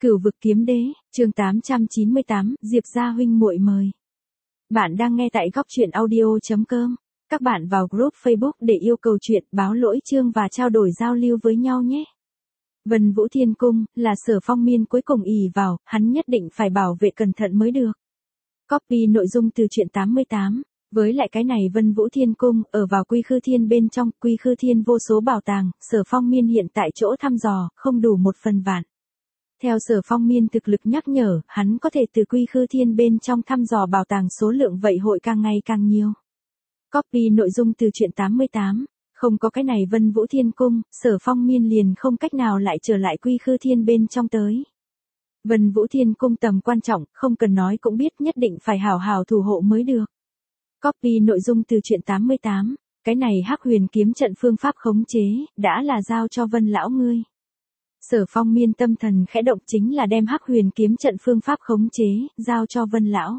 Cửu vực kiếm đế, chương 898, Diệp gia huynh muội mời. Bạn đang nghe tại góc truyện audio.com. Các bạn vào group Facebook để yêu cầu chuyện, báo lỗi chương và trao đổi giao lưu với nhau nhé. Vân Vũ Thiên Cung, là Sở Phong Miên cuối cùng ỷ vào, hắn nhất định phải bảo vệ cẩn thận mới được. Copy nội dung từ truyện 88. Với lại cái này Vân Vũ Thiên Cung, ở vào Quy Khư Thiên bên trong, Quy Khư Thiên vô số bảo tàng, Sở Phong Miên hiện tại chỗ thăm dò, không đủ 1/1000. Theo Sở Phong Miên thực lực nhắc nhở, hắn có thể từ Quy Khư Thiên bên trong thăm dò bảo tàng số lượng vậy hội càng ngày càng nhiều. Copy nội dung từ truyện 88. Không có cái này Vân Vũ Thiên Cung, Sở Phong Miên liền không cách nào lại trở lại Quy Khư Thiên bên trong tới. Vân Vũ Thiên Cung tầm quan trọng, không cần nói cũng biết nhất định phải hảo hảo thủ hộ mới được. Copy nội dung từ truyện 88. Cái này Hắc Huyền kiếm trận phương pháp khống chế, đã là giao cho Vân lão ngươi. Sở Phong Miên tâm thần khẽ động chính là đem Hắc Huyền kiếm trận phương pháp khống chế, giao cho Vân lão.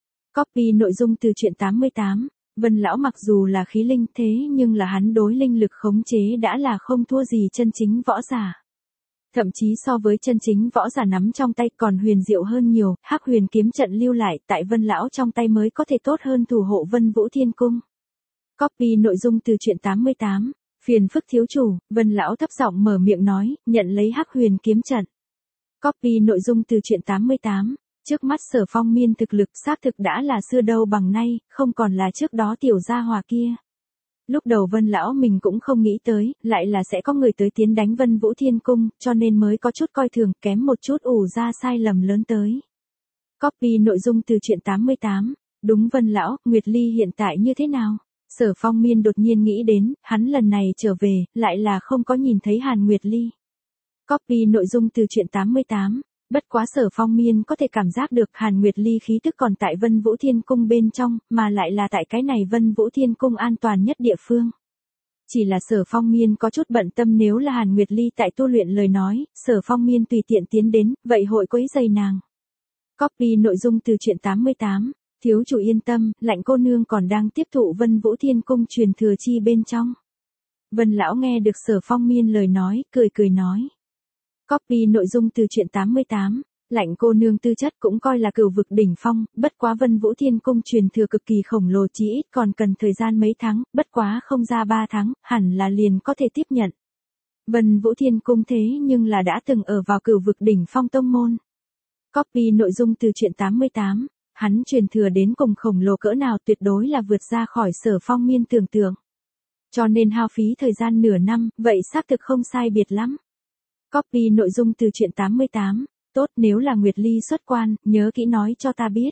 Copy nội dung từ truyện 88. Vân lão mặc dù là khí linh thế nhưng là hắn đối linh lực khống chế đã là không thua gì chân chính võ giả. Thậm chí so với chân chính võ giả nắm trong tay còn huyền diệu hơn nhiều, Hắc Huyền kiếm trận lưu lại tại Vân lão trong tay mới có thể tốt hơn thủ hộ Vân Vũ Thiên Cung. Copy nội dung từ truyện 88. Phiền phức thiếu chủ, Vân lão thấp giọng mở miệng nói, nhận lấy Hắc Huyền kiếm trận. Copy nội dung từ truyện 88. Trước mắt Sở Phong Miên thực lực xác thực đã là xưa đâu bằng nay, không còn là trước đó tiểu gia hòa kia. Lúc đầu Vân lão mình cũng không nghĩ tới, lại là sẽ có người tới tiến đánh Vân Vũ Thiên Cung, cho nên mới có chút coi thường, kém một chút ủ ra sai lầm lớn tới. Copy nội dung từ truyện 88. Đúng Vân lão, Nguyệt Ly hiện tại như thế nào? Sở Phong Miên đột nhiên nghĩ đến, hắn lần này trở về, lại là không có nhìn thấy Hàn Nguyệt Ly. Copy nội dung từ truyện 88. Bất quá Sở Phong Miên có thể cảm giác được Hàn Nguyệt Ly khí tức còn tại Vân Vũ Thiên Cung bên trong, mà lại là tại cái này Vân Vũ Thiên Cung an toàn nhất địa phương. Chỉ là Sở Phong Miên có chút bận tâm nếu là Hàn Nguyệt Ly tại tu luyện lời nói, Sở Phong Miên tùy tiện tiến đến, vậy hội quấy rầy nàng. Copy nội dung từ truyện 88. Thiếu chủ yên tâm, lạnh cô nương còn đang tiếp thụ Vân Vũ Thiên Cung truyền thừa chi bên trong. Vân lão nghe được Sở Phong Miên lời nói, cười nói. Copy nội dung từ truyện 88. Lạnh cô nương tư chất cũng coi là cửu vực đỉnh phong, bất quá Vân Vũ Thiên Cung truyền thừa cực kỳ khổng lồ chí ít còn cần thời gian mấy tháng, bất quá không ra 3 tháng, hẳn là liền có thể tiếp nhận. Vân Vũ Thiên Cung thế nhưng là đã từng ở vào cửu vực đỉnh phong tông môn. Copy nội dung từ truyện 88. Hắn truyền thừa đến cùng khổng lồ cỡ nào tuyệt đối là vượt ra khỏi Sở Phong Miên tưởng tượng. Cho nên hao phí thời gian nửa năm, vậy xác thực không sai biệt lắm. Copy nội dung từ truyện 88. Tốt, nếu là Nguyệt Ly xuất quan, nhớ kỹ nói cho ta biết.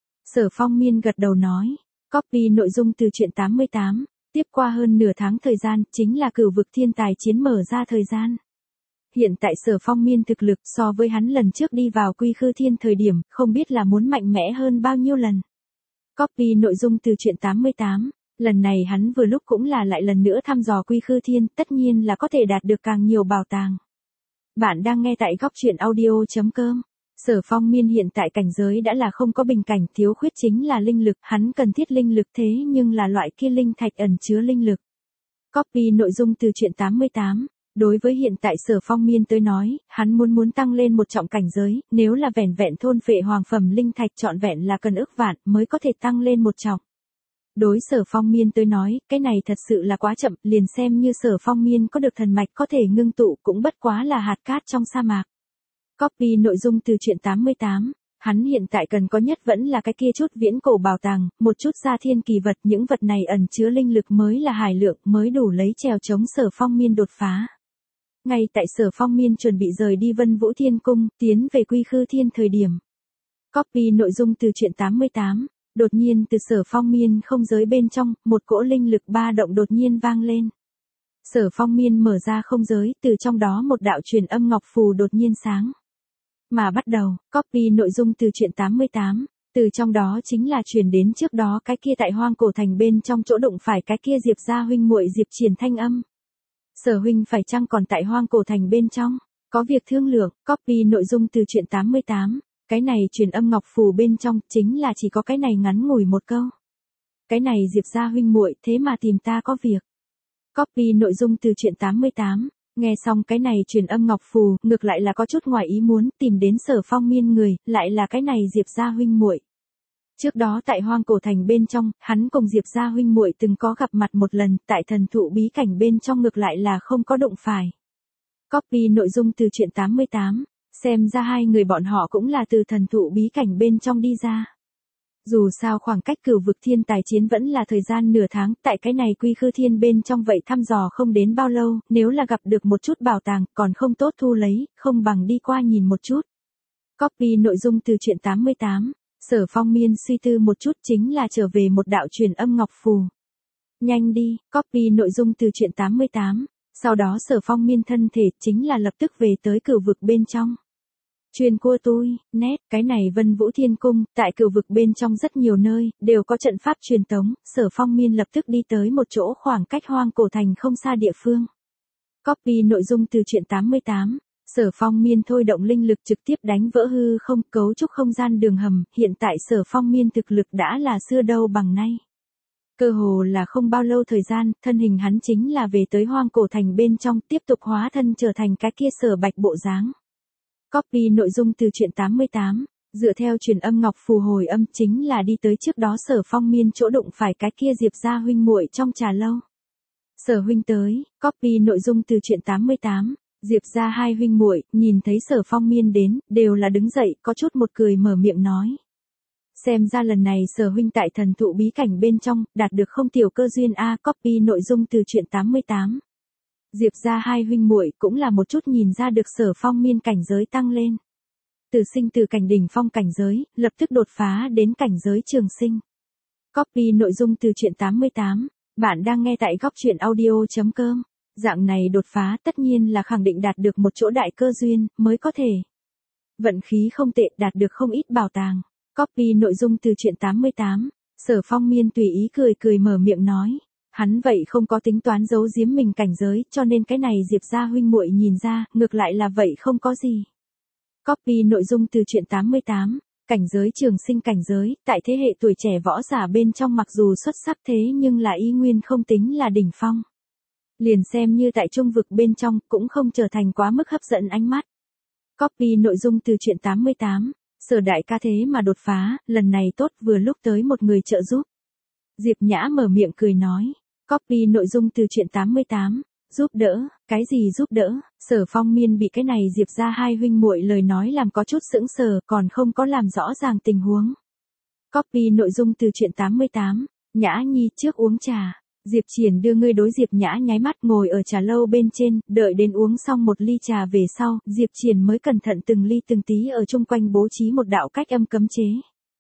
Sở Phong Miên gật đầu nói. Copy nội dung từ truyện 88. Tiếp qua hơn nửa tháng thời gian, chính là cửu vực thiên tài chiến mở ra thời gian. Hiện tại Sở Phong Miên thực lực so với hắn lần trước đi vào Quy Khư Thiên thời điểm, không biết là muốn mạnh mẽ hơn bao nhiêu lần. Copy nội dung từ truyện 88. Lần này hắn vừa lúc cũng là lại lần nữa thăm dò Quy Khư Thiên, tất nhiên là có thể đạt được càng nhiều bảo tàng. Bạn đang nghe tại góc truyện audio.com. Sở Phong Miên hiện tại cảnh giới đã là không có bình cảnh, thiếu khuyết chính là linh lực, hắn cần thiết linh lực thế nhưng là loại kia linh thạch ẩn chứa linh lực. Copy nội dung từ truyện 88. Đối với hiện tại Sở Phong Miên tới nói, hắn muốn tăng lên một trọng cảnh giới, nếu là vẻn vẹn thôn phệ hoàng phẩm linh thạch trọn vẹn là cần ức vạn mới có thể tăng lên một trọng. Đối Sở Phong Miên tới nói, cái này thật sự là quá chậm, liền xem như Sở Phong Miên có được thần mạch có thể ngưng tụ cũng bất quá là hạt cát trong sa mạc. Copy nội dung từ truyện 88. Hắn hiện tại cần có nhất vẫn là cái kia chút viễn cổ bảo tàng, một chút gia thiên kỳ vật, những vật này ẩn chứa linh lực mới là hải lượng, mới đủ lấy trèo chống Sở Phong Miên đột phá. Ngay tại Sở Phong Miên chuẩn bị rời đi Vân Vũ Thiên Cung, tiến về Quy Khư Thiên thời điểm. Copy nội dung từ truyện 88. Đột nhiên từ Sở Phong Miên không giới bên trong, một cỗ linh lực ba động đột nhiên vang lên. Sở Phong Miên mở ra không giới, từ trong đó một đạo truyền âm ngọc phù đột nhiên sáng. Mà bắt đầu, copy nội dung từ truyện 88. Từ trong đó chính là truyền đến trước đó cái kia tại Hoang Cổ Thành bên trong chỗ đụng phải cái kia Diệp gia huynh muội Diệp Triển thanh âm. Sở huynh phải chăng còn tại Hoang Cổ Thành bên trong? Có việc thương lượng. Copy nội dung từ truyện 88. Cái này truyền âm ngọc phù bên trong chính là chỉ có cái này ngắn ngủi một câu. Cái này Diệp gia huynh muội thế mà tìm ta có việc. Copy nội dung từ truyện 88. Nghe xong cái này truyền âm ngọc phù, ngược lại là có chút ngoài ý muốn, tìm đến Sở Phong Miên người, lại là cái này Diệp gia huynh muội. Trước đó tại Hoang Cổ Thành bên trong, hắn cùng Diệp gia huynh muội từng có gặp mặt một lần, tại thần thụ bí cảnh bên trong ngược lại là không có đụng phải. Copy nội dung từ truyện 88, xem ra hai người bọn họ cũng là từ thần thụ bí cảnh bên trong đi ra. Dù sao khoảng cách cửu vực thiên tài chiến vẫn là thời gian nửa tháng, tại cái này quy khư thiên bên trong vậy thăm dò không đến bao lâu, nếu là gặp được một chút bảo tàng, còn không tốt thu lấy, không bằng đi qua nhìn một chút. Copy nội dung từ truyện 88, Sở Phong Miên suy tư một chút chính là trở về một đạo truyền âm ngọc phù. Nhanh đi, copy nội dung từ truyện 88, sau đó Sở Phong Miên thân thể chính là lập tức về tới cửu vực bên trong. Truyền cua tôi, nét, cái này Vân Vũ Thiên Cung, tại cửu vực bên trong rất nhiều nơi, đều có trận pháp truyền tống, Sở Phong Miên lập tức đi tới một chỗ khoảng cách Hoang Cổ Thành không xa địa phương. Copy nội dung từ truyện 88, Sở Phong Miên thôi động linh lực trực tiếp đánh vỡ hư không, cấu trúc không gian đường hầm, hiện tại Sở Phong Miên thực lực đã là xưa đâu bằng nay. Cơ hồ là không bao lâu thời gian, thân hình hắn chính là về tới Hoang Cổ Thành bên trong, tiếp tục hóa thân trở thành cái kia Sở Bạch bộ dáng. Copy nội dung từ truyện 88, dựa theo truyền âm ngọc phù hồi âm chính là đi tới trước đó Sở Phong Miên chỗ đụng phải cái kia Diệp gia huynh muội trong trà lâu. Sở huynh tới, copy nội dung từ truyện 88, Diệp gia hai huynh muội nhìn thấy Sở Phong Miên đến, đều là đứng dậy, có chút một cười mở miệng nói. Xem ra lần này Sở huynh tại thần thụ bí cảnh bên trong, đạt được không tiểu cơ duyên a. Copy nội dung từ truyện 88. Diệp gia hai huynh muội cũng là một chút nhìn ra được Sở Phong Miên cảnh giới tăng lên. Từ sinh từ cảnh đỉnh phong cảnh giới, lập tức đột phá đến cảnh giới trường sinh. Copy nội dung từ truyện 88, bạn đang nghe tại góc truyện audio.com. Dạng này đột phá tất nhiên là khẳng định đạt được một chỗ đại cơ duyên, mới có thể. Vận khí không tệ, đạt được không ít bảo tàng. Copy nội dung từ truyện 88, Sở Phong Miên tùy ý cười cười mở miệng nói. Hắn vậy không có tính toán giấu giếm mình cảnh giới, cho nên cái này Diệp gia huynh muội nhìn ra, ngược lại là vậy không có gì. Copy nội dung từ truyện 88, cảnh giới trường sinh cảnh giới, tại thế hệ tuổi trẻ võ giả bên trong mặc dù xuất sắc thế nhưng là y nguyên không tính là đỉnh phong. Liền xem như tại trung vực bên trong, cũng không trở thành quá mức hấp dẫn ánh mắt. Copy nội dung từ truyện 88, Sở đại ca thế mà đột phá, lần này tốt vừa lúc tới một người trợ giúp. Diệp Nhã mở miệng cười nói. Copy nội dung từ truyện 88, giúp đỡ, cái gì giúp đỡ? Sở Phong Miên bị cái này Diệp gia hai huynh muội lời nói làm có chút sững sờ, còn không có làm rõ ràng tình huống. Copy nội dung từ truyện 88, Nhã Nhi trước uống trà. Diệp Triển đưa ngươi đối Diệp Nhã nháy mắt ngồi ở trà lâu bên trên, đợi đến uống xong một ly trà về sau, Diệp Triển mới cẩn thận từng ly từng tí ở chung quanh bố trí một đạo cách âm cấm chế.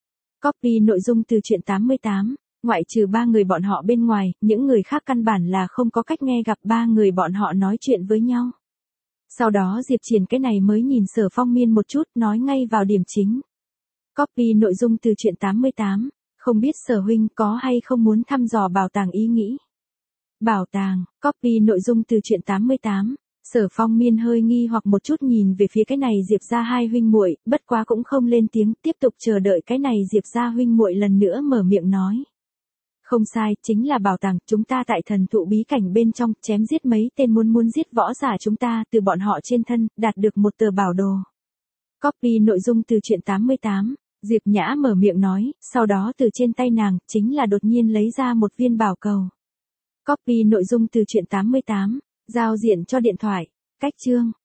Copy nội dung từ truyện 88, ngoại trừ ba người bọn họ bên ngoài, những người khác căn bản là không có cách nghe gặp ba người bọn họ nói chuyện với nhau. Sau đó Diệp Triển cái này mới nhìn Sở Phong Miên một chút, nói ngay vào điểm chính. Copy nội dung từ truyện 88, không biết Sở huynh có hay không muốn thăm dò bảo tàng ý nghĩ. Bảo tàng, copy nội dung từ truyện 88, Sở Phong Miên hơi nghi hoặc một chút nhìn về phía cái này Diệp gia hai huynh muội, bất quá cũng không lên tiếng, tiếp tục chờ đợi cái này Diệp gia huynh muội lần nữa mở miệng nói. Không sai, chính là bảo tàng, chúng ta tại thần thụ bí cảnh bên trong, chém giết mấy tên muốn giết võ giả chúng ta, từ bọn họ trên thân, đạt được một tờ bảo đồ. Copy nội dung từ truyện 88, Diệp Nhã mở miệng nói, sau đó từ trên tay nàng, chính là đột nhiên lấy ra một viên bảo cầu. Copy nội dung từ truyện 88, giao diện cho điện thoại, cách chương,